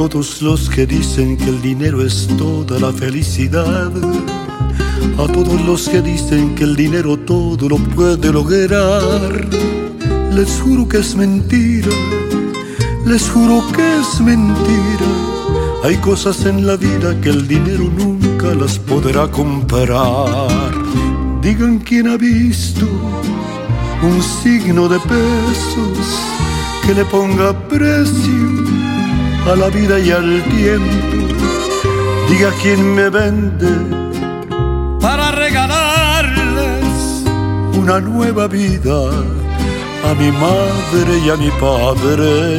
todos los que dicen que el dinero es toda la felicidad, a todos los que dicen que el dinero todo lo puede lograr, les juro que es mentira, les juro que es mentira. Hay cosas en la vida que el dinero nunca las podrá comprar. Digan quién ha visto un signo de pesos que le ponga precio a la vida y al tiempo. Diga quién me vende para regalarles una nueva vida a mi madre y a mi padre.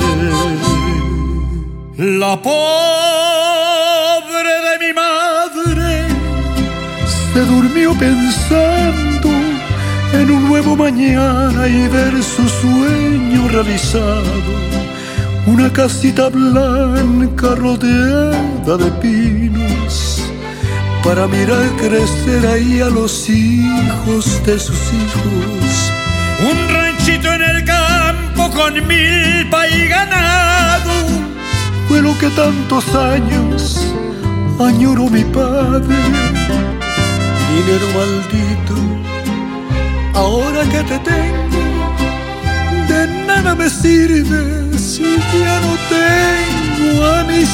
La pobre de mi madre se durmió pensando en un nuevo mañana y ver su sueño realizado. Una casita blanca rodeada de pinos para mirar crecer ahí a los hijos de sus hijos. Un ranchito en el campo con milpa y ganado fue lo que tantos años añoró mi padre. Dinero maldito, ahora que te tengo, de nada me sirve si ya no tengo a mis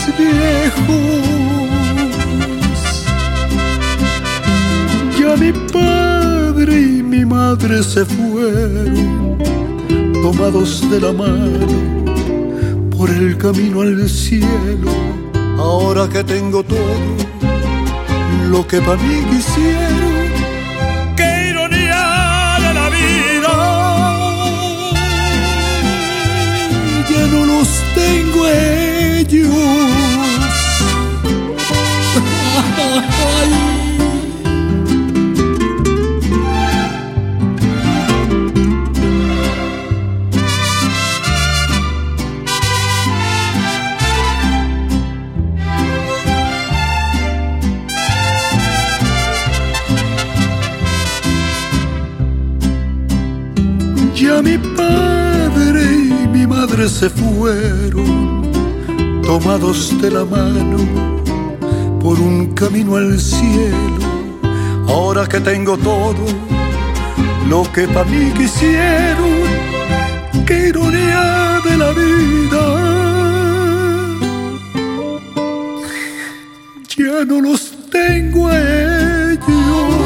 viejos. Ya mi padre y mi madre se fueron, tomados de la mano por el camino al cielo. Ahora que tengo todo lo que para mí quisieron, qué ironía de la vida. Ya no los tengo ellos. Ya mi padre y mi madre se fueron, tomados de la mano por un camino al cielo. Ahora que tengo todo lo que para mí quisieron, qué ironía de la vida. Ya no los tengo a ellos.